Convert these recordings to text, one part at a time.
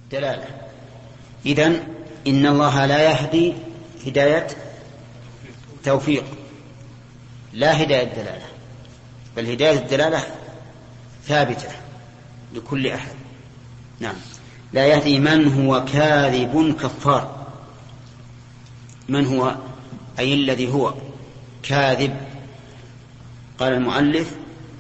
دلالة. إذن إن الله لا يهدي هداية توفيق، لا هداية دلالة، بل هداية الدلالة ثابتة لكل أحد. نعم. لا يهدي من هو كاذب كفار. من هو أي الذي هو كاذب. قال المؤلف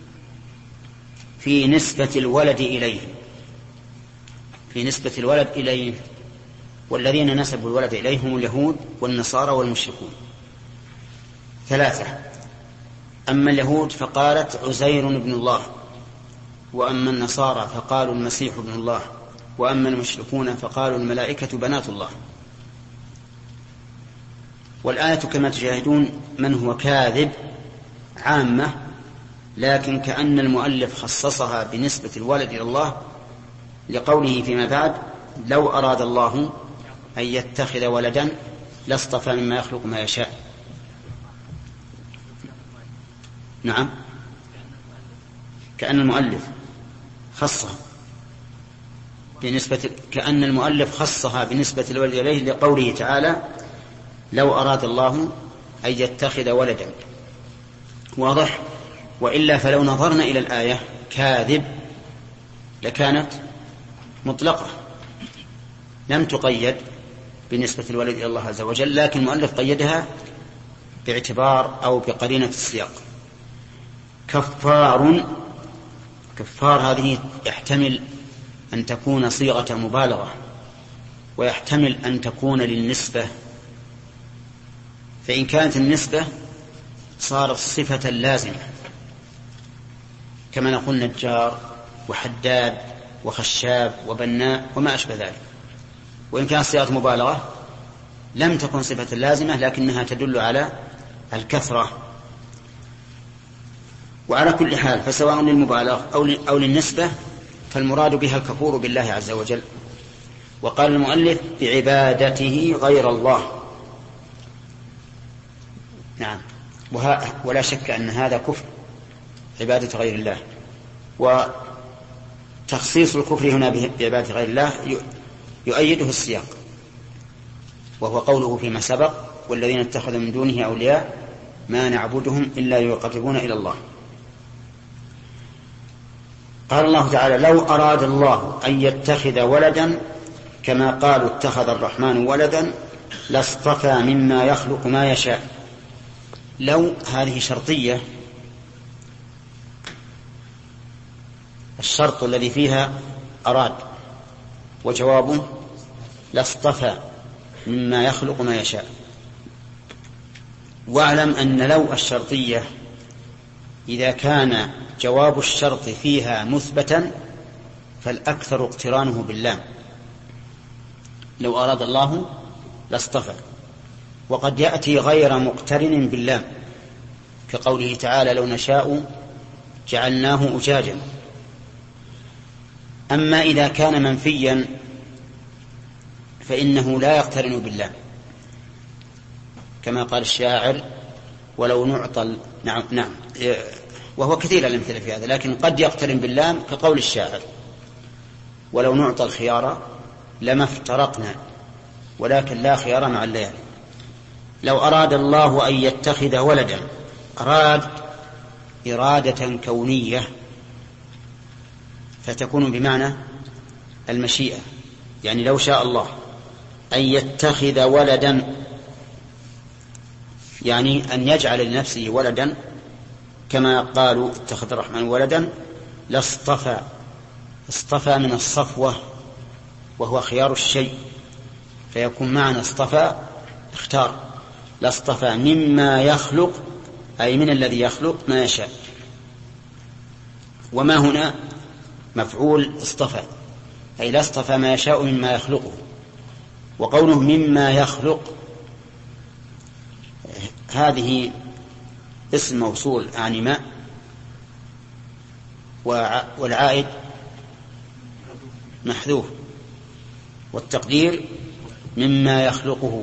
في نسبة الولد إليه، في نسبة الولد إليه، والذين نسبوا الولد إليهم اليهود والنصارى والمشركون ثلاثة. أما اليهود فقالت عزير ابن الله، وأما النصارى فقالوا المسيح ابن الله، وأما المشركون فقالوا الملائكة بنات الله. والآية كما تشاهدون من هو كاذب عامة، لكن كأن المؤلف خصصها بنسبة الولد إلى الله لقوله فيما بعد لو أراد الله أن يتخذ ولدا لاصطفى مما يخلق ما يشاء. نعم، كأن المؤلف خصها بنسبة، كأن المؤلف خصها بنسبة الولد إليه لقوله تعالى لو أراد الله أن يتخذ ولدا. واضح؟ وإلا فلو نظرنا إلى الآية كاذب لكانت مطلقة لم تقيد بنسبة الولد إلى الله عز وجل، لكن المؤلف قيدها باعتبار أو بقرينة السياق. كفار، كفار هذه يحتمل أن تكون صيغة مبالغة، ويحتمل أن تكون للنسبة، فإن كانت النسبة صارت صفة لازمة كما نقول نجار وحداد وخشاب وبناء وما أشبه ذلك. وإن كانت صيغة مبالغة لم تكن صفة لازمة لكنها تدل على الكثرة. وعلى كل حال فسواء للمبالغة أو للنسبة فالمراد بها الكفور بالله عز وجل. وقال المؤلف بعبادته غير الله. نعم، ولا شك أن هذا كفر، عبادة غير الله. وتخصيص الكفر هنا بعبادة غير الله يؤيده السياق، وهو قوله فيما سبق والذين اتخذوا من دونه أولياء ما نعبدهم إلا ليقربونا إلى الله. قال الله تعالى لو أراد الله أن يتخذ ولدا كما قالوا اتخذ الرحمن ولدا لاصطفى مما يخلق ما يشاء. لو هذه شرطية، الشرط الذي فيها أراد، وجوابه لاصطفى مما يخلق ما يشاء. واعلم أن لو الشرطية إذا كان جواب الشرط فيها مثبتا فالأكثر اقترانه باللام. لو أراد الله لاصطفى، وقد يأتي غير مقترن باللام كقوله تعالى لو نشاء جعلناه أجاجا. أما إذا كان منفيا فإنه لا يقترن باللام كما قال الشاعر ولو نعطى. نعم وهو كثير الأمثلة في هذا، لكن قد يقترن باللام كقول الشاعر ولو نعطى الخيار لما افترقنا ولكن لا خيار مع الليالي. لو أراد الله أن يتخذ ولدا، أراد إرادة كونية فتكون بمعنى المشيئة، يعني لو شاء الله أن يتخذ ولدا يعني أن يجعل لنفسه ولدا كما قالوا اتخذ الرحمن ولدا لاصطفى. اصطفى من الصفوة وهو خيار الشيء، فيكون معنى اصطفى اختار. لاصطفى مما يخلق أي من الذي يخلق ما يشاء. وما هنا مفعول اصطفى، أي لاصطفى ما يشاء مما يخلقه. وقوله مما يخلق هذه اسم موصول عن ما، والعائد محذوف، والتقدير مما يخلقه.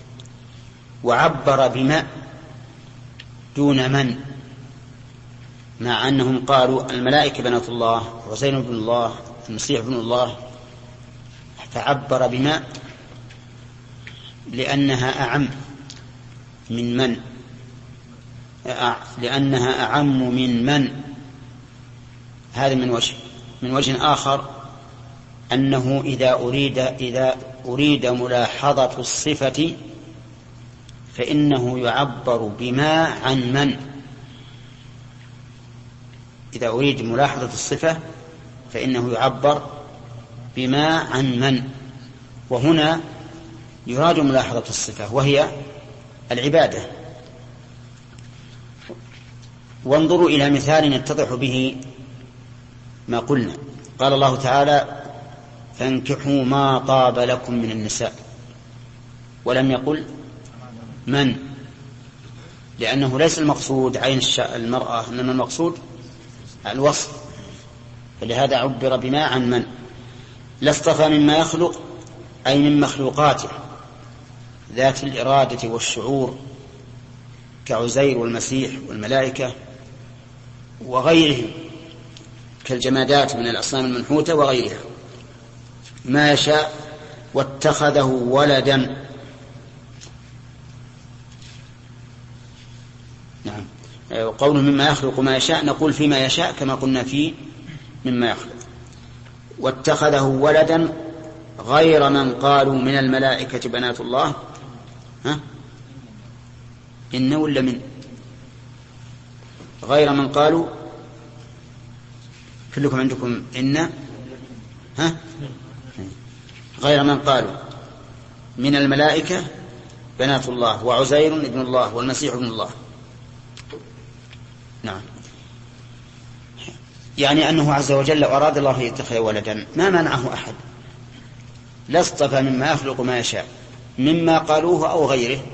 وعبر بما دون من، مع أنهم قالوا الملائكة بنات الله، عزير بن الله، المسيح بن الله، فعبر بما لأنها أعم من لأنها أعم من هذا من وجه آخر أنه إذا أريد ملاحظة الصفة فإنه يعبر بما عن من. إذا أريد ملاحظة الصفة فإنه يعبر بما عن من، وهنا يراد ملاحظة الصفة وهي العبادة. وانظروا إلى مثال يتضح به ما قلنا. قال الله تعالى فانكحوا ما طاب لكم من النساء، ولم يقل من، لأنه ليس المقصود عين المرأة، إنما المقصود الوصف، فلهذا عبر بما عن من. لا اصطفى مما يخلق أي من مخلوقاته ذات الإرادة والشعور كعزير والمسيح والملائكة وغيرهم كالجمادات من الأصنام المنحوتة وغيرها ما يشاء واتخذه ولدا. نعم، قوله مما يخلق ما يشاء نقول فيما يشاء كما قلنا فيه مما يخلق. واتخذه ولدا غير من قالوا من الملائكة بنات الله. إن ولا من؟ غير من قالوا، كلكم عندكم إن، غير من قالوا من الملائكة بنات الله وعزير ابن الله والمسيح ابن الله. نعم، يعني أنه عز وجل لو أراد الله يتخذ ولدا ما منعه أحد، لا اصطفى مما يخلق ما يشاء مما قالوه أو غيره،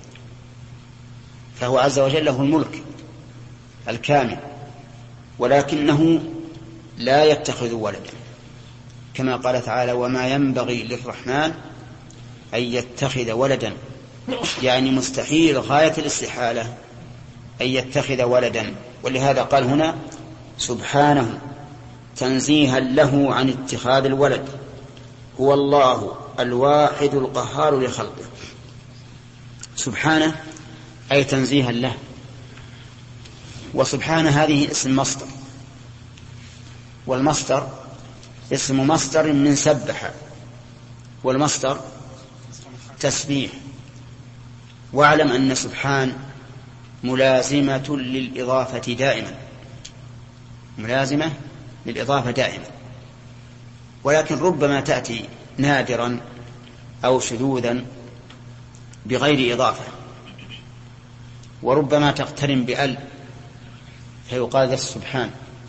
فهو عز وجل له الملك الكامل، ولكنه لا يتخذ ولدا كما قال تعالى وما ينبغي للرحمن أن يتخذ ولدا، يعني مستحيل غاية الاستحالة أن يتخذ ولدا. ولهذا قال هنا سبحانه تنزيها له عن اتخاذ الولد، هو الله الواحد القهار لخلقه. سبحانه أي تنزيها له، وسبحانه هذه اسم مصدر، والمصدر اسم مصدر من سبح، والمصدر تسبيح. واعلم أن سبحان ملازمة للإضافة دائما، ملازمة للإضافة دائما، ولكن ربما تأتي نادرا أو شذوذا بغير إضافة، وربما تقترن بأل فيقال ذا السبحان،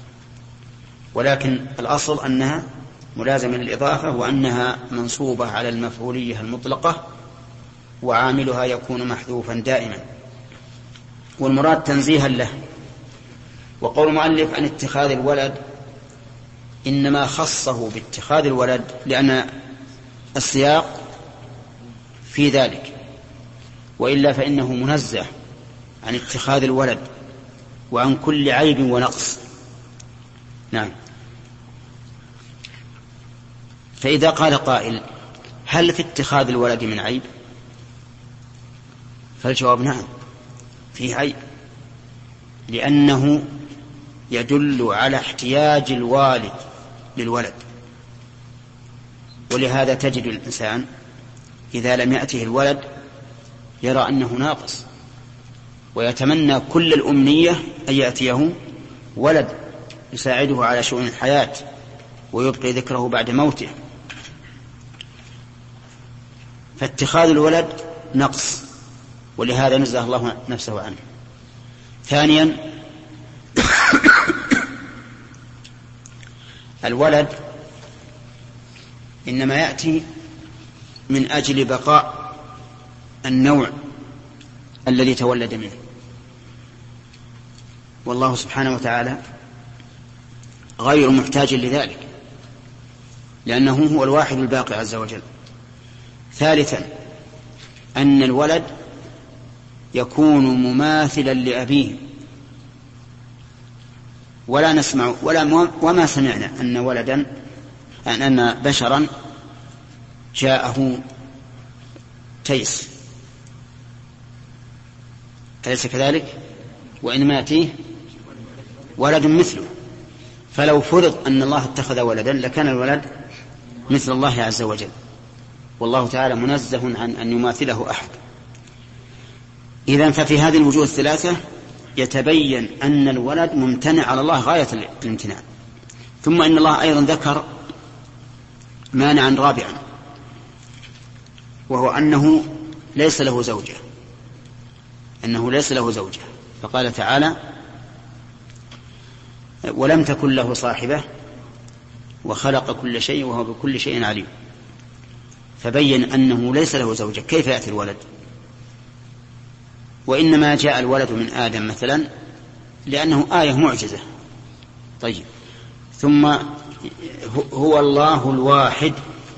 ولكن الأصل أنها ملازمة للإضافة وأنها منصوبة على المفعولية المطلقة وعاملها يكون محذوفا دائما، والمراد تنزيها له. وقول المؤلف عن اتخاذ الولد إنما خصه باتخاذ الولد لأن السياق في ذلك، وإلا فإنه منزه عن اتخاذ الولد وعن كل عيب ونقص. نعم، فإذا قال قائل هل في اتخاذ الولد من عيب؟ فالجواب نعم، فيه عيب، لأنه يدل على احتياج الوالد للولد. ولهذا تجد الإنسان إذا لم يأته الولد يرى أنه ناقص، ويتمنى كل الأمنية أن يأتيه ولد يساعده على شؤون الحياة ويبقي ذكره بعد موته. فاتخاذ الولد نقص، ولهذا نزه الله نفسه عنه. ثانيا الولد إنما يأتي من أجل بقاء النوع الذي تولد منه، والله سبحانه وتعالى غير محتاج لذلك لأنه هو الواحد الباقي عز وجل. ثالثا أن الولد يكون مماثلا لأبيه، ولا نسمع وما سمعنا أن بشرا جاءه تيس، أليس كذلك؟ وإنما يأتيه ولد مثله، فلو فرض أن الله اتخذ ولدا لكان الولد مثل الله عز وجل، والله تعالى منزه عن أن يماثله أحد. إذن ففي هذه الوجوه الثلاثة يتبين أن الولد ممتنع على الله غاية الامتناع. ثم إن الله أيضا ذكر مانعا رابعا، وهو أنه ليس له زوجة، فقال تعالى: ولم تكن له صاحبة وخلق كل شيء وهو بكل شيء عليم. فبين أنه ليس له زوجة، كيف يأتي الولد؟ وإنما جاء الولد من آدم مثلا لأنه آية معجزة. طيب، ثم هو الله الواحد،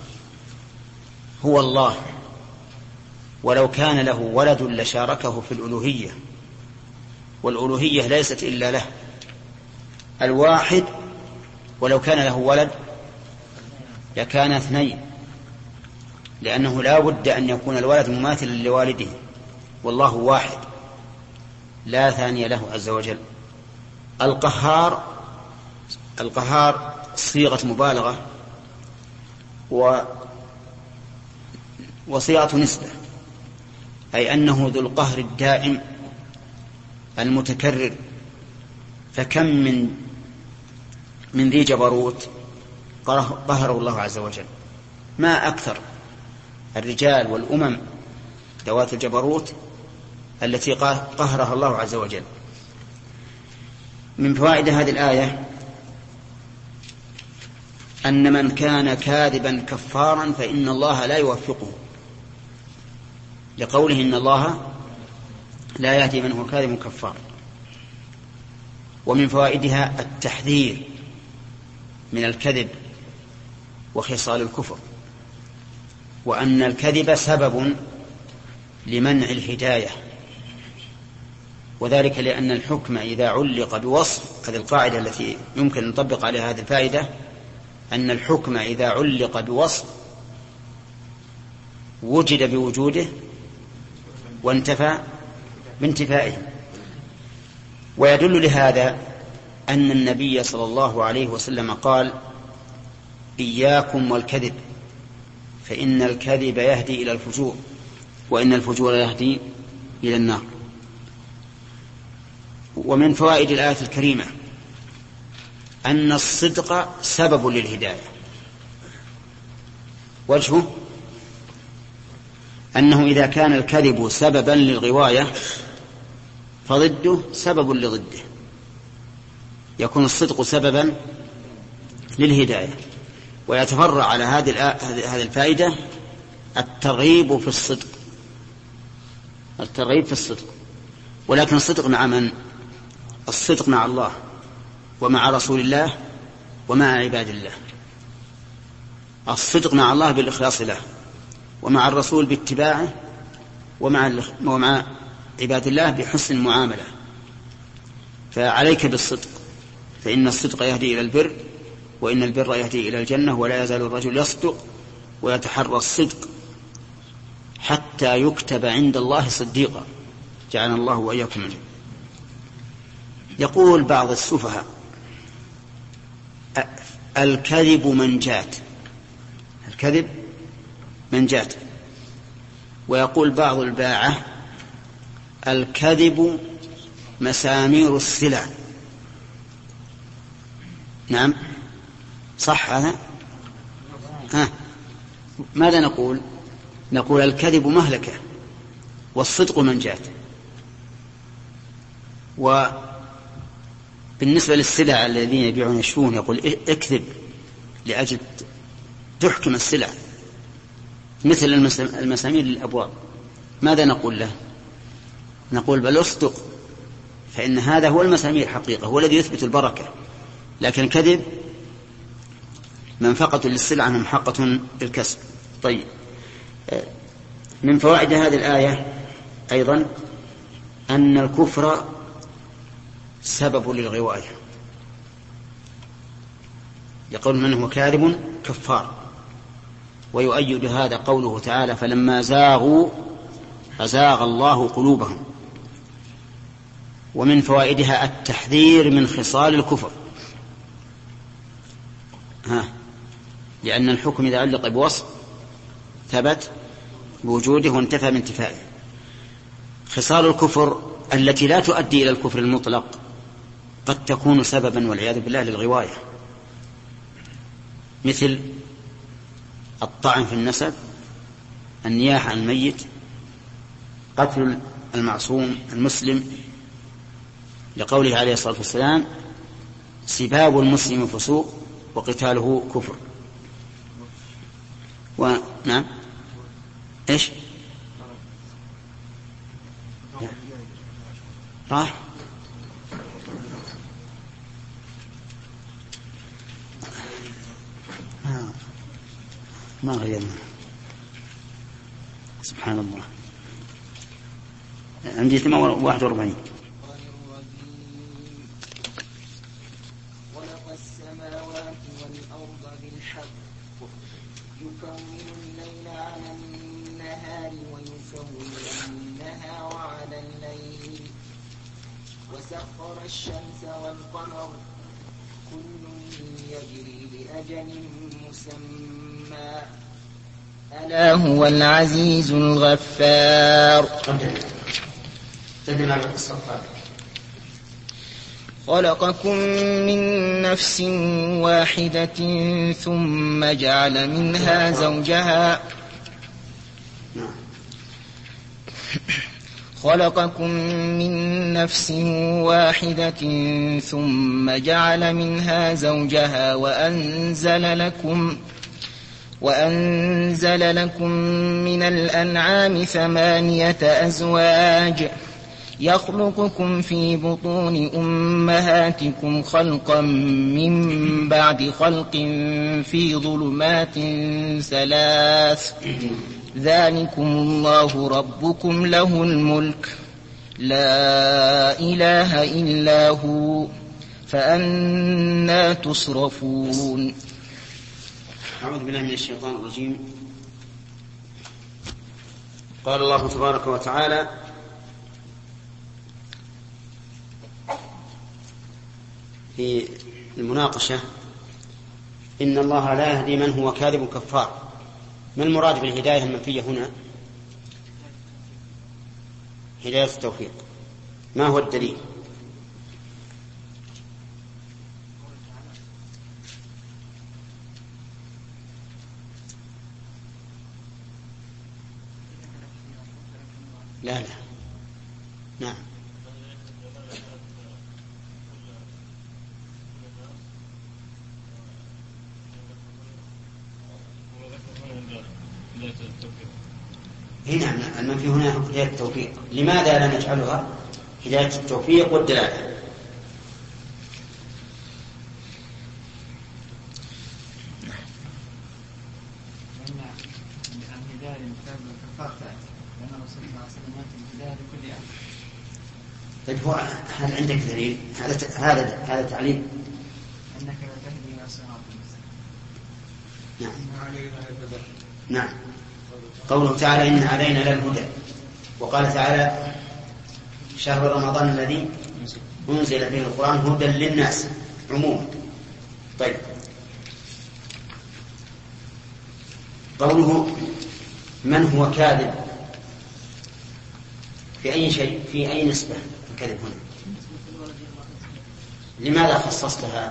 هو الله، ولو كان له ولد لشاركه في الألوهية، والألوهية ليست إلا له. الواحد ولو كان له ولد لكان اثنين، لأنه لا بد أن يكون الولد مماثلا لوالده، والله واحد لا ثاني له عز وجل. القهار صيغة مبالغة وصيغة نسبة، أي أنه ذو القهر الدائم المتكرر. فكم من ذي جبروت قهره الله عز وجل، ما أكثر الرجال والأمم ذوات الجبروت التي قهرها الله عز وجل. من فوائد هذه الآية أن من كان كاذبا كفارا فإن الله لا يوفقه، لقوله إن الله لا يهدي من هو كاذب كفار. ومن فوائدها التحذير من الكذب وخصال الكفر، وأن الكذب سبب لمنع الهداية، وذلك لأن الحكم إذا علق بوصف، هذه القاعدة التي يمكن أن نطبق عليها هذه الفائدة، أن الحكم إذا علق بوصف وجد بوجوده وانتفى بانتفائه. ويدل لهذا أن النبي صلى الله عليه وسلم قال: إياكم والكذب فإن الكذب يهدي إلى الفجور وإن الفجور يهدي إلى النار. ومن فوائد الآية الكريمة أن الصدق سبب للهداية. وجهه أنه إذا كان الكذب سببا للغواية فضده سبب لضده، يكون الصدق سببا للهداية. ويتفرع على هذه الفائدة الترغيب في الصدق. ولكن الصدق مع من؟ الصدق مع الله ومع رسول الله ومع عباد الله. الصدق مع الله بالإخلاص له، ومع الرسول باتباعه، ومع عباد الله بحسن المعاملة. فعليك بالصدق، فإن الصدق يهدي إلى البر، وإن البر يهدي إلى الجنة، ولا يزال الرجل يصدق ويتحرى الصدق حتى يكتب عند الله صديقا، جعلنا الله وإياكم منه. يقول بعض السفهاء: الكذب منجات. ويقول بعض الباعة: الكذب مسامير السلع. نعم، صح هذا؟ ماذا نقول؟ نقول الكذب مهلكة والصدق منجات. وبالنسبة للسلع الذين يبيعون يشترون يقول اكذب لأجل تحكم السلع، مثل المسامير للأبواب. ماذا نقول له؟ نقول بل اصدق، فإن هذا هو المسامير حقيقة، هو الذي يثبت البركة. لكن الكذب منفقة للسلعة ممحقة للكسب. طيب، من فوائد هذه الآية أيضا أن الكفر سبب للغواية، يقول من هو كاذب كفار. ويؤيد هذا قوله تعالى فلما زاغوا أزاغ الله قلوبهم. ومن فوائدها التحذير من خصال الكفر، لأن الحكم إذا علق بوصف ثبت بوجوده وانتفى بانتفائه. خصال الكفر التي لا تؤدي إلى الكفر المطلق قد تكون سببا والعياذ بالله للغواية، مثل الطعن في النسب، النياحة عن الميت، قتل المعصوم المسلم، لقوله عليه الصلاة والسلام سباب المسلم فسوق وقتاله كفر. نعم ايش راح ما غيرنا سبحان الله. عندي 41. خلق السماوات والأرض بالحق يكون الليل على النهار ويكون النهار على الليل وسخر الشمس والقمر كل يجري لأجل مسمى ألا هو العزيز الغفار. خلقكم من نفس واحدة ثم جعل منها زوجها خلقكم من نفس واحدة ثم جعل منها زوجها وأنزل لكم من الأنعام 8 أزواج يخلقكم في بطون أمهاتكم خلقا من بعد خلق في ظلمات 3 ذلكم الله ربكم له الملك لا إله إلا هو فأنى تصرفون. أعوذ بالله من الشيطان الرجيم. قال الله تبارك وتعالى في المناقشة إن الله لا يهدي من هو كاذب كفار. ما المراد بالهداية المنفية هنا؟ هداية التوفيق. ما هو الدليل؟ لا نعم هنا المنفي هنا هداية التوفيق. لماذا لا نجعلها هداية التوفيق والدلالة؟ طيب هل عندك دليل؟ هذا تعليل. أنك لا تهدي إلى صراط نعم نعم. قوله تعالى إن علينا للهدى، وقال تعالى شهر رمضان الذي أنزل فيه القرآن هدى للناس عموما. طيب قوله من هو كاذب في أي شيء، في أي نسبة الكذب هنا؟ لماذا خصصتها؟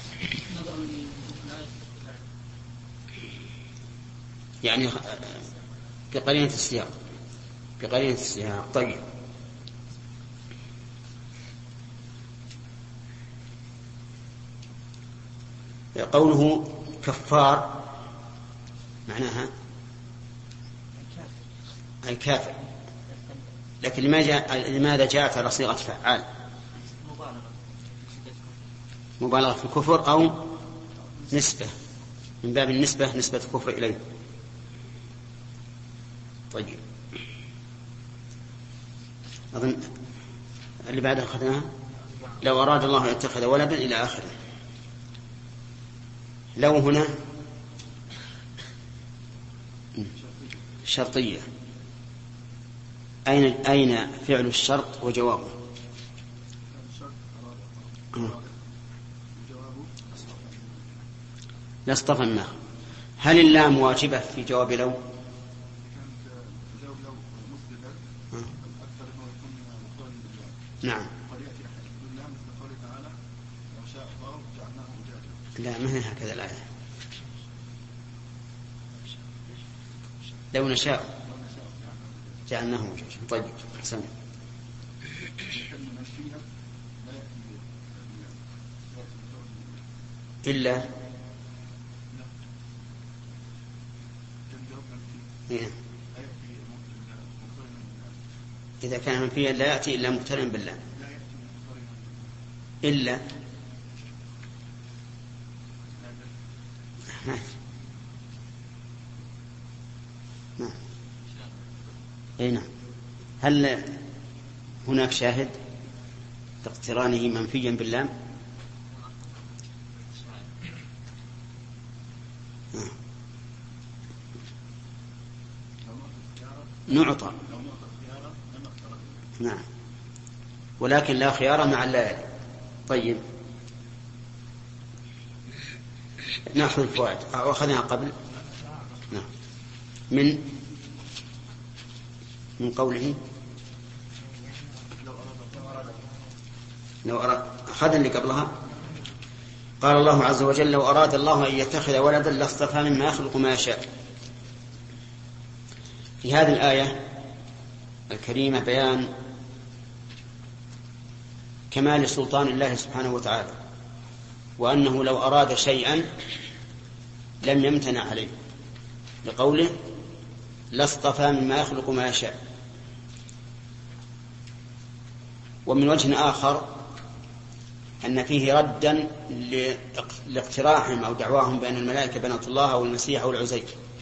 يعني بقرينة السياق. طيب قوله كفار معناها أي كافر، لكن لماذا جاءت على صيغة فعال؟ مبالغة في الكفر أو نسبة، من باب النسبة، نسبة الكفر إليه. طيب أظن اللي بعدها أخذناها لو أراد الله أن يتخذ ولدا إلى آخره. لو هنا شرطية. أين فعل الشرط وجوابه؟ لاصطفى النخل. هل اللام واجبة في جواب لو؟ نعم. لا، ما هي هكذا الآية. لو نشاء جعلناه وجوجا. طيب، أحسن. إلا إذا كان منفيا لا يأتي إلا مقترنا بالله. إلا نعم. هل هناك شاهد لاقترانه منفيا باللام؟ نعطى. نعم، ولكن لا خيار مع الليالي. طيب، نأخذ الفوائد. أخذناها قبل. نعم. من قوله لو أراد. أخذنا اللي قبلها. قال الله عز وجل: لو أراد الله أن يتخذ ولدا لاصطفى مما يخلق ما يشاء. في هذه الآية الكريمة بيان كمال سلطان الله سبحانه وتعالى، وأنه لو أراد شيئا لم يمتنع عليه، لقوله: لاصطفى مما يخلق ما يشاء. ومن وجه آخر أن فيه ردا لاقتراحهم أو دعواهم بأن الملائكة بنات الله أو المسيح أو العزير،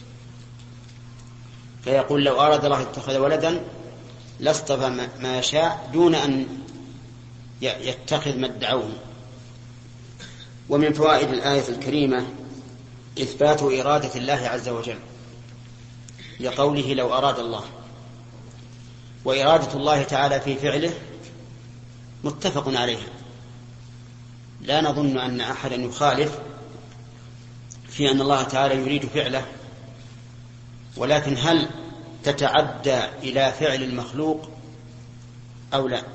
فيقول: لو أراد الله اتخذ ولدا لاصطفى ما يشاء دون أن يتخذ ما ادعوه. ومن فوائد الآية الكريمة إثبات إرادة الله عز وجل، لقوله: لو أراد الله. وإرادة الله تعالى في فعله متفق عليها، لا نظن أن أحدا يخالف في أن الله تعالى يريد فعله، ولكن هل تتعدى إلى فعل المخلوق أو لا؟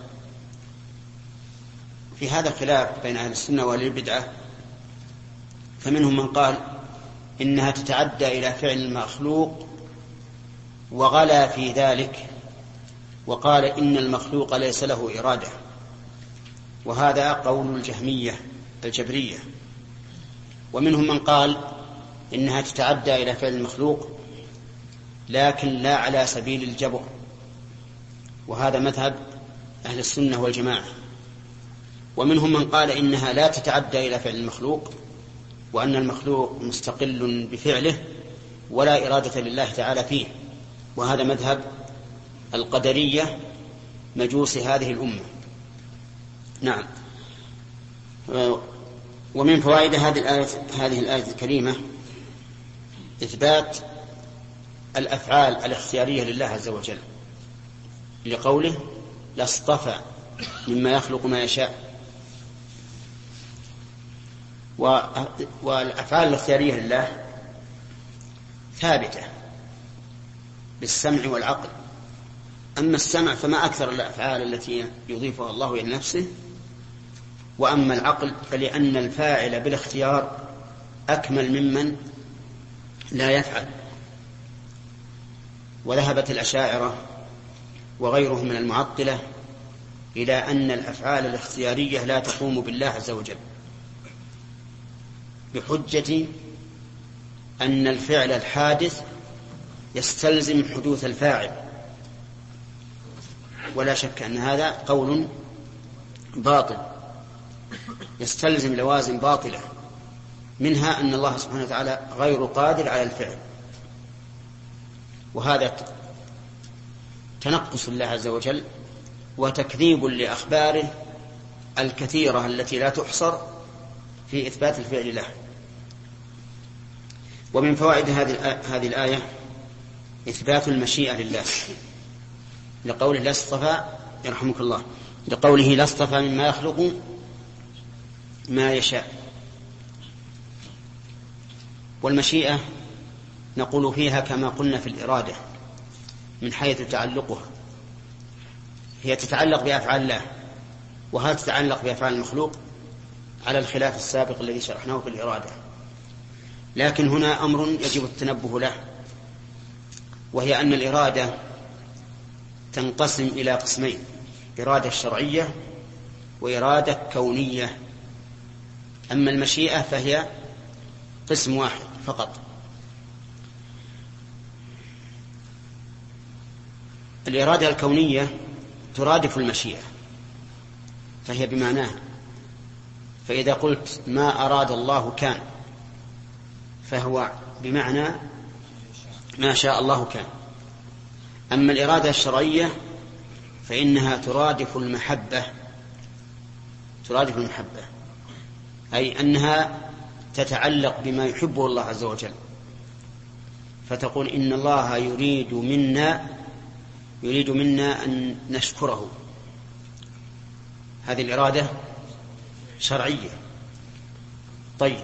في هذا خلاف بين أهل السنة وأهل البدعة، فمنهم من قال إنها تتعدى إلى فعل المخلوق وغلا في ذلك وقال إن المخلوق ليس له إرادة، وهذا قول الجهمية الجبرية. ومنهم من قال إنها تتعدى إلى فعل المخلوق لكن لا على سبيل الجبر، وهذا مذهب أهل السنة والجماعة. ومنهم من قال إنها لا تتعدى إلى فعل المخلوق، وأن المخلوق مستقل بفعله ولا إرادة لله تعالى فيه، وهذا مذهب القدرية مجوس هذه الأمة. نعم. ومن فوائد هذه الآية الكريمة إثبات الأفعال الاختيارية لله عز وجل، لقوله: لاصطفى مما يخلق ما يشاء. والأفعال الاختيارية لله ثابتة بالسمع والعقل. أما السمع فما أكثر الأفعال التي يضيفها الله إلى نفسه، وأما العقل فلأن الفاعل بالاختيار أكمل ممن لا يفعل. وذهبت الأشاعرة وغيرهم من المعطلة إلى أن الأفعال الاختيارية لا تقوم بالله عز وجل، بحجة أن الفعل الحادث يستلزم حدوث الفاعل، ولا شك أن هذا قول باطل يستلزم لوازم باطلة، منها أن الله سبحانه وتعالى غير قادر على الفعل، وهذا تنقص الله عز وجل وتكذيب لأخباره الكثيرة التي لا تحصر في إثبات الفعل له. ومن فوائد هذه الآية إثبات المشيئة لله، لقوله لا اصطفى يرحمك الله، لقوله لا اصطفى مما يخلق ما يشاء. والمشيئة نقول فيها كما قلنا في الإرادة من حيث تعلقها، هي تتعلق بأفعال الله، وهل تتعلق بأفعال المخلوق على الخلاف السابق الذي شرحناه في الإرادة. لكن هنا أمر يجب التنبه له، وهي أن الإرادة تنقسم إلى قسمين: إرادة شرعية وإرادة كونية. أما المشيئة فهي قسم واحد فقط. الإرادة الكونية ترادف المشيئة، فهي بمعناها، فإذا قلت ما أراد الله كان، فهو بمعنى ما شاء الله كان. أما الإرادة الشرعية فإنها ترادف المحبة، أي أنها تتعلق بما يحبه الله عز وجل، فتقول إن الله يريد منا أن نشكره. هذه الإرادة شرعية. طيب،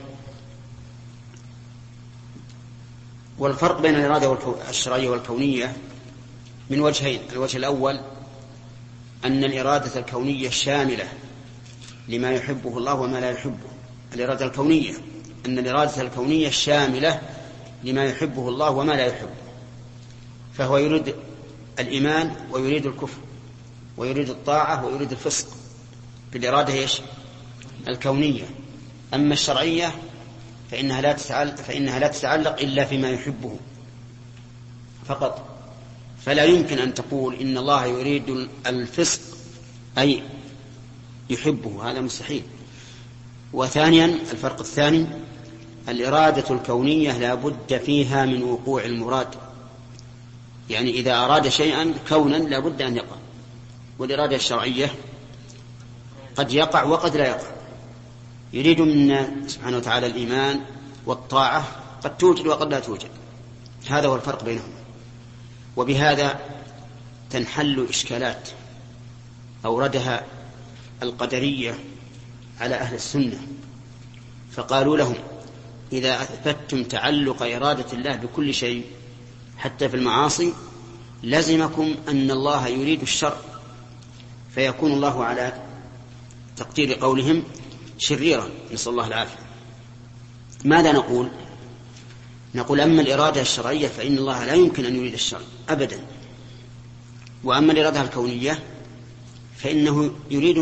والفرق بين الإرادة الشرعية والكونية من وجهين: الوجه الأول أن الإرادة الكونية شاملة لما يحبه الله وما لا يحبه. الإرادة الكونية أن الإرادة الكونية شاملة لما يحبه الله وما لا يحبه، فهو يريد الإيمان ويريد الكفر ويريد الطاعة ويريد الفسق بالإرادة الكونية. أما الشرعية فإنها لا تتعلق إلا فيما يحبه فقط، فلا يمكن أن تقول إن الله يريد الفسق أي يحبه، هذا مستحيل. وثانيا الفرق الثاني: الإرادة الكونية لا بد فيها من وقوع المراد، يعني إذا أراد شيئا كونا لا بد أن يقع. والإرادة الشرعية قد يقع وقد لا يقع، يريد منا سبحانه وتعالى الإيمان والطاعة، قد توجد وقد لا توجد. هذا هو الفرق بينهم. وبهذا تنحل إشكالات أوردها القدرية على أهل السنة، فقالوا لهم: إذا أثبتتم تعلق إرادة الله بكل شيء حتى في المعاصي لزمكم أن الله يريد الشر، فيكون الله على تقدير قولهم شريرا، نسأل الله العافية. ماذا نقول؟ نقول: أما الإرادة الشرعية فإن الله لا يمكن أن يريد الشر أبدا، وأما الإرادة الكونية فإنه يريد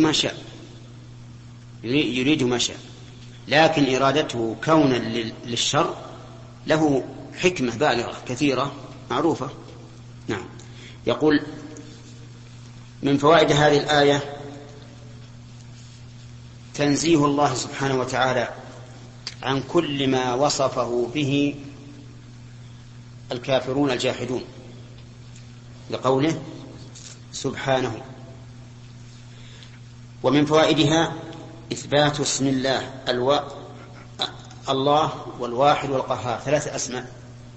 ما شاء، لكن إرادته كونا للشر له حكمة بالغة كثيرة معروفة. نعم. يقول: من فوائد هذه الآية تنزيه الله سبحانه وتعالى عن كل ما وصفه به الكافرون الجاحدون، لقوله سبحانه. ومن فوائدها إثبات اسم الله الله والواحد والقهار، 3 أسماء،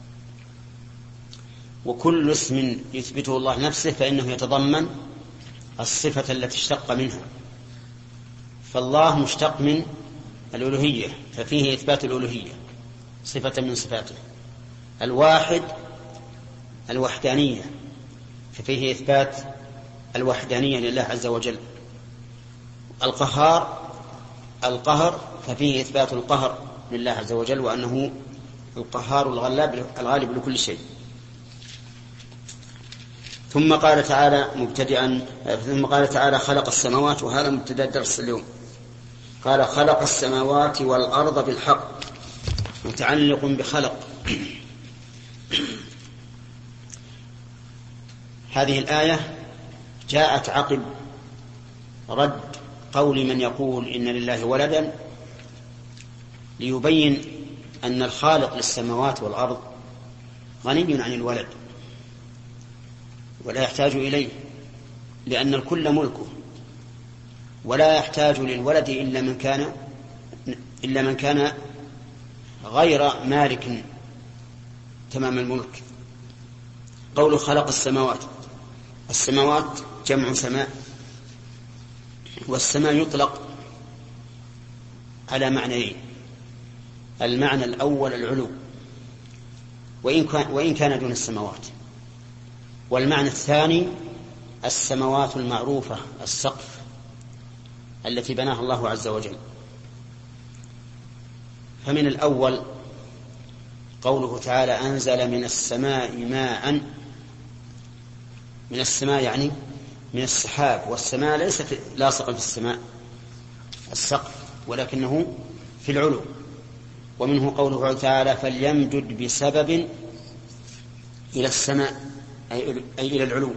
وكل اسم يثبته الله نفسه فإنه يتضمن الصفة التي اشتق منها. فالله مشتق من الألوهية، ففيه إثبات الألوهية صفة من صفاته. الواحد الوحدانية، ففيه إثبات الوحدانية لله عز وجل. القهر ففيه إثبات القهر لله عز وجل، وأنه القهار الغالب لكل شيء. ثم قال تعالى خلق السماوات، وهذا مبتدأ درس اليوم. قال خلق السماوات والأرض بالحق، متعلق بخلق. هذه الآية جاءت عقب رد قول من يقول إن لله ولدا، ليبين أن الخالق للسماوات والأرض غني عن الولد ولا يحتاج إليه، لأن الكل ملكه، ولا يحتاج للولد إلا من كان غير مالك تمام الملك. قوله خلق السماوات. السماوات جمع سماء، والسماء يطلق على معنيين: المعنى الأول العلو وإن كان دون السماوات، والمعنى الثاني السماوات المعروفة، السقف التي بناها الله عز وجل. فمن الأول قوله تعالى أنزل من السماء ماء. من السماء يعني من السحاب، والسماء ليست لاصقة في السماء السقف، ولكنه في العلو. ومنه قوله تعالى فليمدد بسبب إلى السماء أي إلى العلو.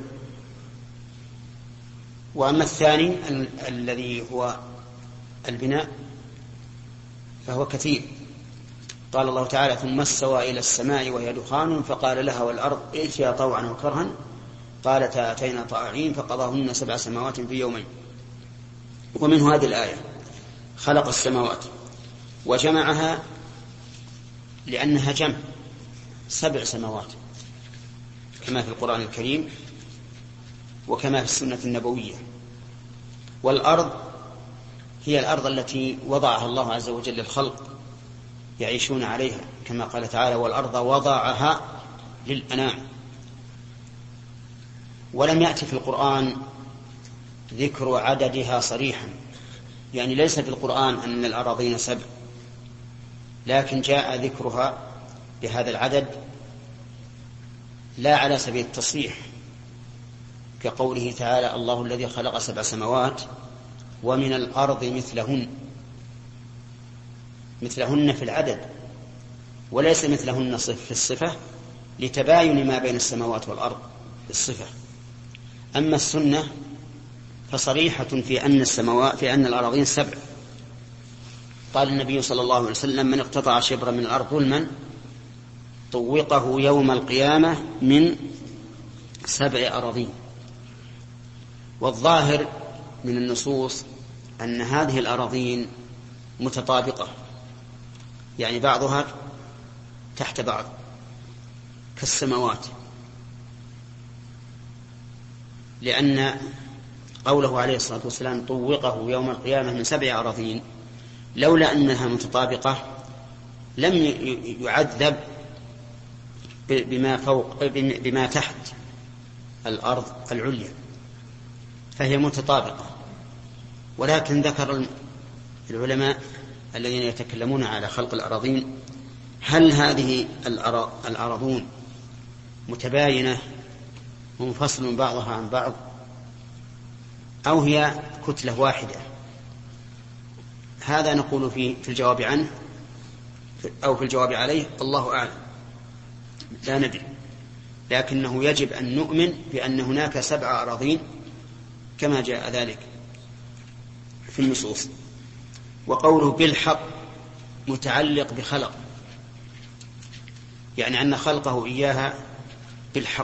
وأما الثاني الذي هو البناء فهو كثير. قال الله تعالى ثم استوى إلى السماء وهي دخان فقال لها والأرض ائتيا طوعا وكرها قالتا أتينا طائعين فقضاهن 7 سماوات في يومين. ومنه هذه الآية خلق السماوات، وجمعها لأنها جمع 7 سماوات كما في القرآن الكريم وكما في السنة النبوية. والأرض هي الأرض التي وضعها الله عز وجل للخلق يعيشون عليها، كما قال تعالى والأرض وضعها للأنام. ولم يأتي في القرآن ذكر عددها صريحا، يعني ليس في القرآن أن الأراضين 7، لكن جاء ذكرها بهذا العدد لا على سبيل التصريح، كقوله تعالى الله الذي خلق 7 سماوات ومن الأرض مثلهن في العدد، وليس مثلهن في الصفة لتباين ما بين السماوات والأرض في الصفة. أما السنة فصريحة في أن الأراضين 7. قال النبي صلى الله عليه وسلم من اقتطع شبرا من الأرض ظلما طوقه يوم القيامة من 7 أراضين. والظاهر من النصوص أن هذه الأراضين متطابقة، يعني بعضها تحت بعض كالسماوات، لأن قوله عليه الصلاة والسلام طوقه يوم القيامة من 7 أراضين لولا أنها متطابقة لم يعذب بما تحت الأرض العليا، فهي متطابقة. ولكن ذكر العلماء الذين يتكلمون على خلق الأراضين هل هذه الأراضون متباينة منفصل بعضها عن بعض أو هي كتلة واحدة؟ هذا نقول في الجواب عنه أو في الجواب عليه الله أعلم، لا ندري، لكنه يجب أن نؤمن بأن هناك 7 أراضين كما جاء ذلك في النصوص. وقوله بالحق متعلق بخلق، يعني أن خلقه إياها بالحق.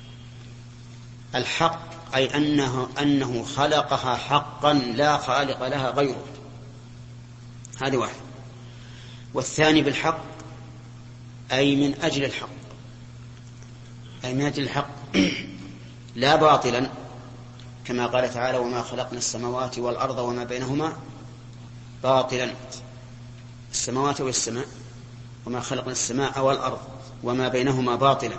الحق أي أنه خلقها حقا لا خالق لها غيره، هذه واحد. والثاني بالحق أي من أجل الحق، أي من أجل الحق لا باطلا، كما قال تعالى وما خلقنا السماوات والأرض وما بينهما باطلا. السماوات والسماء وما خلقنا السماء والأرض وما بينهما باطلا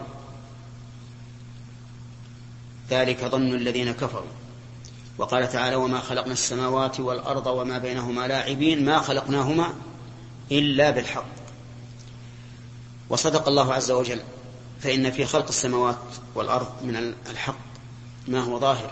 ذلك ظن الذين كفروا. وقال تعالى وما خلقنا السماوات والأرض وما بينهما لاعبين ما خلقناهما إلا بالحق. وصدق الله عز وجل، فإن في خلق السماوات والأرض من الحق ما هو ظاهر،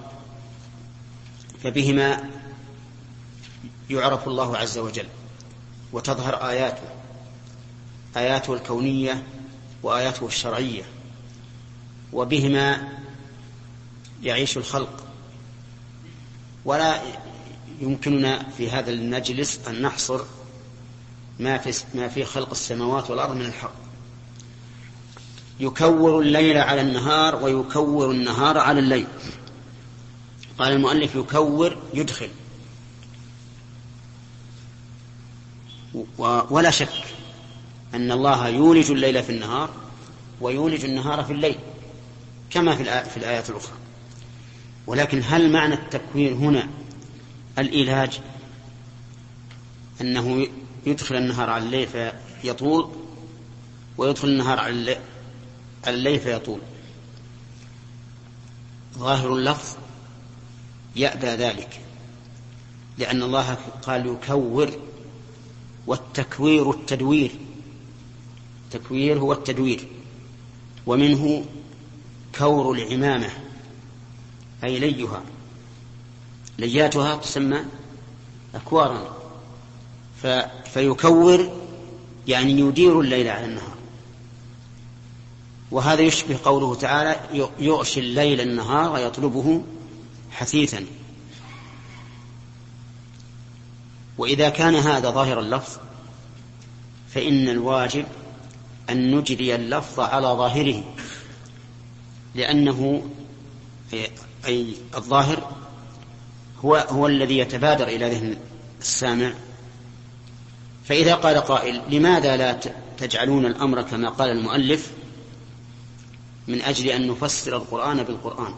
فبهما يعرف الله عز وجل وتظهر آياته الكونية وآياته الشرعية، وبهما يعيش الخلق. ولا يمكننا في هذا المجلس أن نحصر ما في خلق السماوات والأرض من الحق. يكور الليل على النهار ويكور النهار على الليل. قال المؤلف يكور يدخل، ولا شك أن الله يولج الليل في النهار ويولج النهار في الليل، كما في الآيات الأخرى. ولكن هل معنى التكوير هنا الإيلاج، أنه يدخل النهار على الليل فيطول ويدخل النهار على الليل فيطول؟ ظاهر اللفظ يأبى ذلك، لأن الله قال يكور، والتكوير التدوير، التكوير هو التدوير، ومنه كور العمامة أي ليها، لياتها تسمى أكوارا، فيكور يعني يدير الليل على النهار. وهذا يشبه قوله تعالى يغشي الليل النهار يطلبه حثيثا. وإذا كان هذا ظاهر اللفظ فإن الواجب أن نجري اللفظ على ظاهره، لأنه أي الظاهر هو الذي يتبادر إلى ذهن السامع. فإذا قال قائل لماذا لا تجعلون الأمر كما قال المؤلف من أجل أن نفسر القرآن بالقرآن،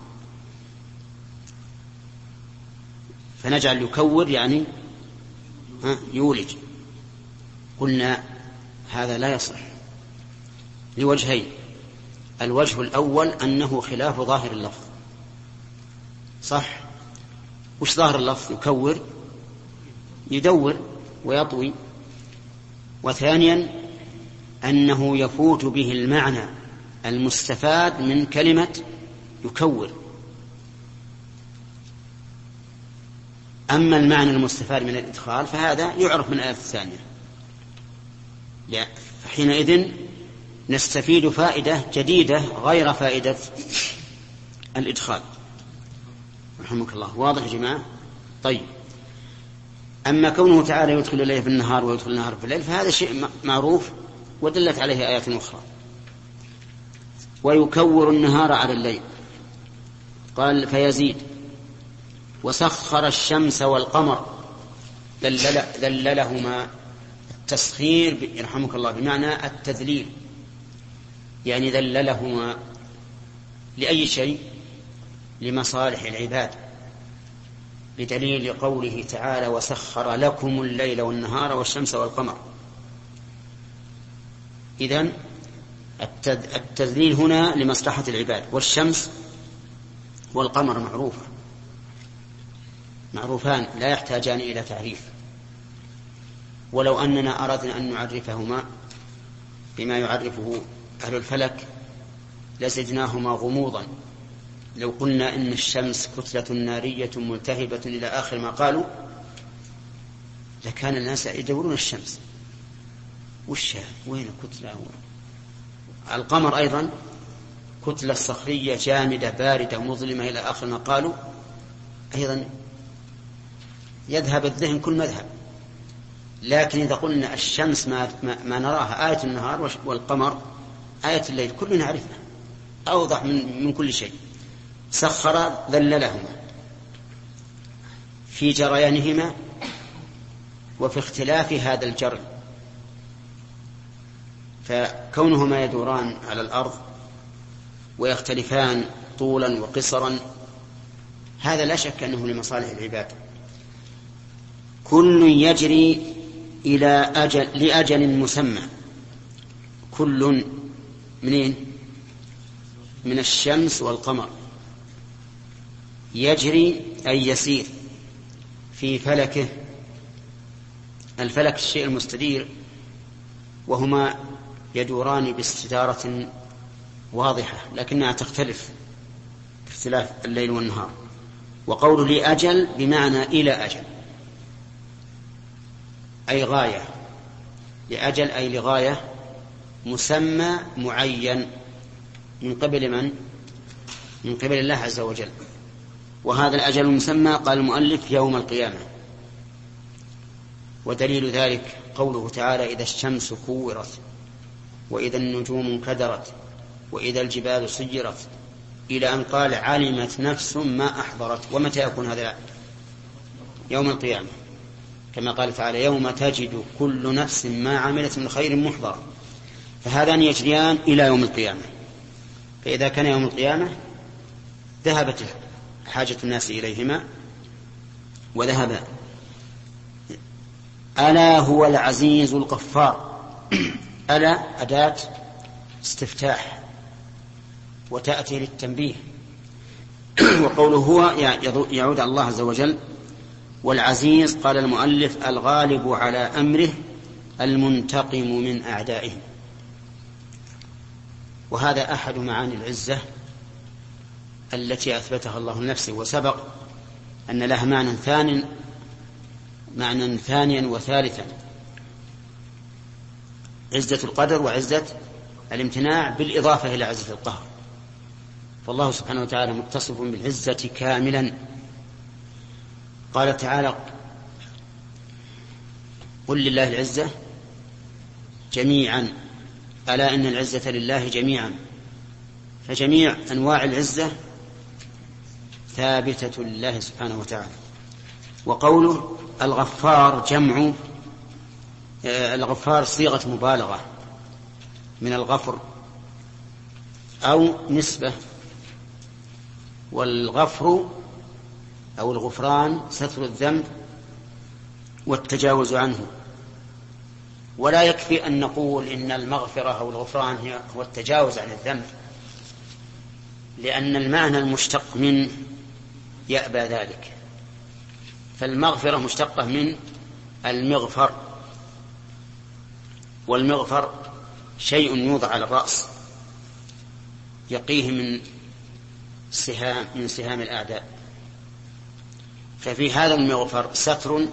فنجعل يكور يعني يولج؟ قلنا هذا لا يصح لوجهين. الوجه الأول أنه خلاف ظاهر اللفظ، صح؟ وش ظاهر اللفظ؟ يكور يدور ويطوي. وثانيا أنه يفوت به المعنى المستفاد من كلمة يكور. أما المعنى المستفاد من الإدخال فهذا يعرف من الآية الثانية، حينئذ نستفيد فائدة جديدة غير فائدة الإدخال. رحمك الله. واضح يا جماعة؟ طيب، أما كونه تعالى يدخل الليل في النهار ويدخل النهار في الليل فهذا شيء معروف ودلت عليه آيات أخرى. ويكور النهار على الليل، قال فيزيد. وسخر الشمس والقمر، ذللهما. التسخير يرحمك الله بمعنى التذليل، يعني ذللهما لأي شيء؟ لمصالح العباد، بدليل قوله تعالى وسخر لكم الليل والنهار والشمس والقمر. إذن التذليل هنا لمصلحة العباد. والشمس والقمر معروفان لا يحتاجان إلى تعريف. ولو أننا أردنا أن نعرفهما بما يعرفه أهل الفلك لزدناهما غموضا. لو قلنا إن الشمس كتلة نارية ملتهبة إلى آخر ما قالوا لكان الناس يدورون الشمس وين كتلة. القمر أيضا كتلة صخرية جامدة باردة مظلمة إلى آخر ما قالوا، أيضا يذهب الذهن كل مذهب. لكن إذا قلنا الشمس ما نراها آية النهار والقمر آية الليل كلنا نعرفها أوضح من كل شيء. سخر ذللهما في جريانهما وفي اختلاف هذا الجري، فكونهما يدوران على الأرض ويختلفان طولا وقصرا هذا لا شك أنه لمصالح العباد. كل يجري لأجل مسمى. كل منين؟ من الشمس والقمر. يجري أي يسير في فلكه. الفلك الشيء المستدير، وهما يدوران باستدارة واضحة لكنها تختلف باختلاف الليل والنهار. وقول لأجل بمعنى إلى أجل أي غاية. لأجل أي لغاية مسمى معين من قبل من؟ من قبل الله عز وجل. وهذا الأجل المسمى قال المؤلف يوم القيامة. ودليل ذلك قوله تعالى إذا الشمس كورت وإذا النجوم انكدرت وإذا الجبال سيرت إلى أن قال علمت نفس ما أحضرت. ومتى يكون هذا؟ يوم القيامة، كما قال تعالى يوم تجد كل نفس ما عملت من خير محضر. فهذان يجريان إلى يوم القيامة. فإذا كان يوم القيامة ذهبت حاجة الناس إليهما وذهب. ألا هو العزيز الغفار. ألا أداة استفتاح وتأتي للتنبيه. وقوله هو يعود على الله عز وجل. والعزيز قال المؤلف الغالب على أمره المنتقم من أعدائه. وهذا أحد معاني العزة التي أثبتها الله لنفسه، وسبق أن لها معنى ثانيا وثالثا: عزة القدر وعزة الامتناع بالإضافة إلى عزة القهر. فالله سبحانه وتعالى متصف بالعزة كاملا. قال تعالى: قل لله العزة جميعا ألا إن العزة لله جميعا. فجميع أنواع العزة ثابتة لله سبحانه وتعالى. وقوله الغفار جمع الغفار صيغة مبالغة من الغفر أو نسبة. والغفر أو الغفران ستر الذنب والتجاوز عنه. ولا يكفي أن نقول إن المغفرة أو الغفران هو التجاوز عن الذنب، لأن المعنى المشتق من يأبى ذلك. فالمغفرة مشتقة من المغفر، والمغفر شيء يوضع على الرأس يقيه من سهام الأعداء. ففي هذا المغفر ستر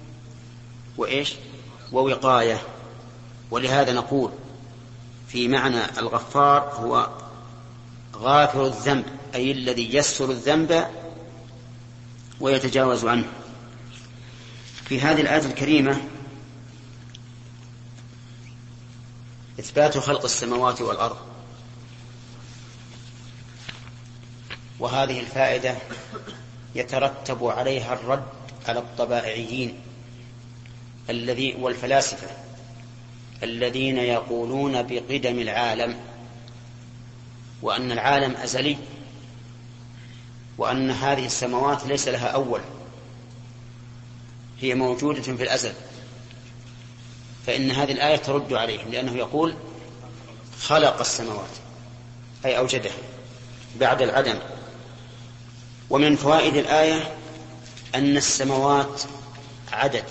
ووقاية. ولهذا نقول في معنى الغفار هو غافر الذنب، أي الذي يستر الذنب ويتجاوز عنه. في هذه الآية الكريمة إثبات خلق السماوات والأرض، وهذه الفائدة يترتب عليها الرد على الطبائعيين والفلاسفة الذين يقولون بقدم العالم، وأن العالم أزلي، وأن هذه السماوات ليس لها أول، هي موجودة في الأزل. فإن هذه الآية ترد عليهم، لأنه يقول خلق السماوات أي أوجدها بعد العدم. ومن فوائد الآية أن السماوات عدد،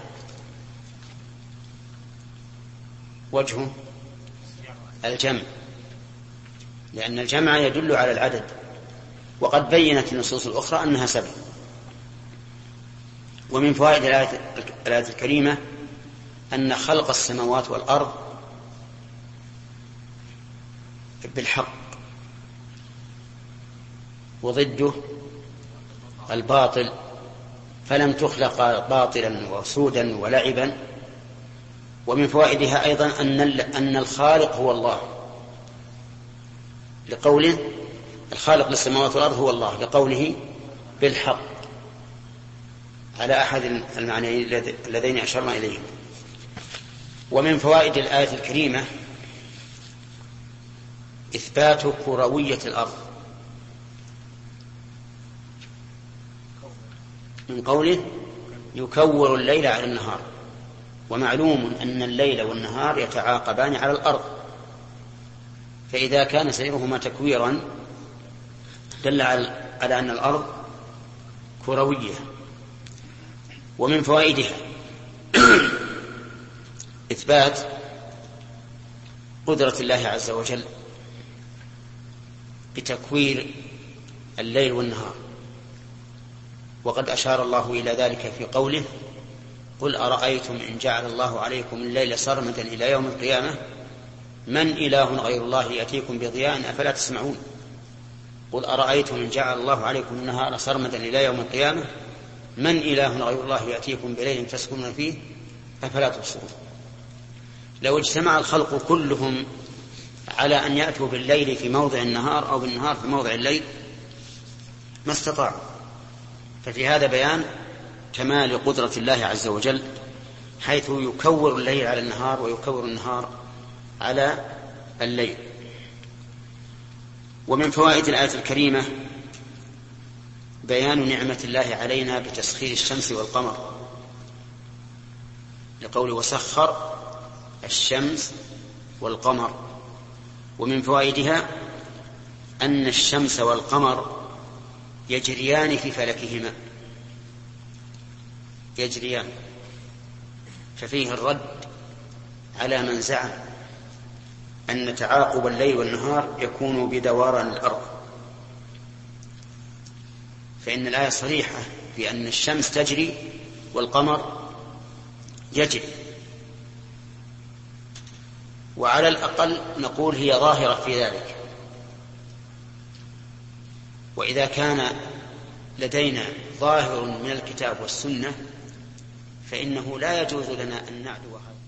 وجهه الجمع، لأن الجمع يدل على العدد، وقد بينت النصوص الأخرى أنها 7. ومن فوائد الآية الكريمة أن خلق السماوات والأرض بالحق، وضده الباطل، فلم تخلق باطلا وسودا ولعبا. ومن فوائدها أيضا أن الخالق هو الله، لقوله الخالق للسماوات والأرض هو الله، لقوله بالحق، على أحد المعنيين اللذين أشرنا إليهم. ومن فوائد الآية الكريمة إثبات كروية الأرض، من قوله يكور الليل على النهار. ومعلوم أن الليل والنهار يتعاقبان على الأرض، فإذا كان سيرهما تكويرا دل على أن الأرض كروية. ومن فوائدها إثبات قدرة الله عز وجل بتكوير الليل والنهار، وقد أشار الله إلى ذلك في قوله قل أرأيتم إن جعل الله عليكم الليل سرمدا إلى يوم القيامة من إله غير الله يأتيكم بضياء أفلا تسمعون. قل أرأيتم إن جعل الله عليكم النهار سرمدا إلى يوم القيامة من إله غير الله يأتيكم بليل تسكنون فيه أفلا تبصرون. لو اجتمع الخلق كلهم على أن يأتوا بالليل في موضع النهار أو بالنهار في موضع الليل ما استطاعوا. ففي هذا بيان كمال قدرة الله عز وجل، حيث يكور الليل على النهار ويكور النهار على الليل. ومن فوائد الآية الكريمة بيان نعمة الله علينا بتسخير الشمس والقمر، لقوله وسخر الشمس والقمر. ومن فوائدها أن الشمس والقمر يجريان في فلكهما، يجريان، ففيه الرد على من زعم أن تعاقب الليل والنهار يكون بدوران الأرض، فإن الآية صريحة بأن الشمس تجري والقمر يجري، وعلى الأقل نقول هي ظاهرة في ذلك. وإذا كان لدينا ظاهر من الكتاب والسنة فإنه لا يجوز لنا أن نعدو هذا.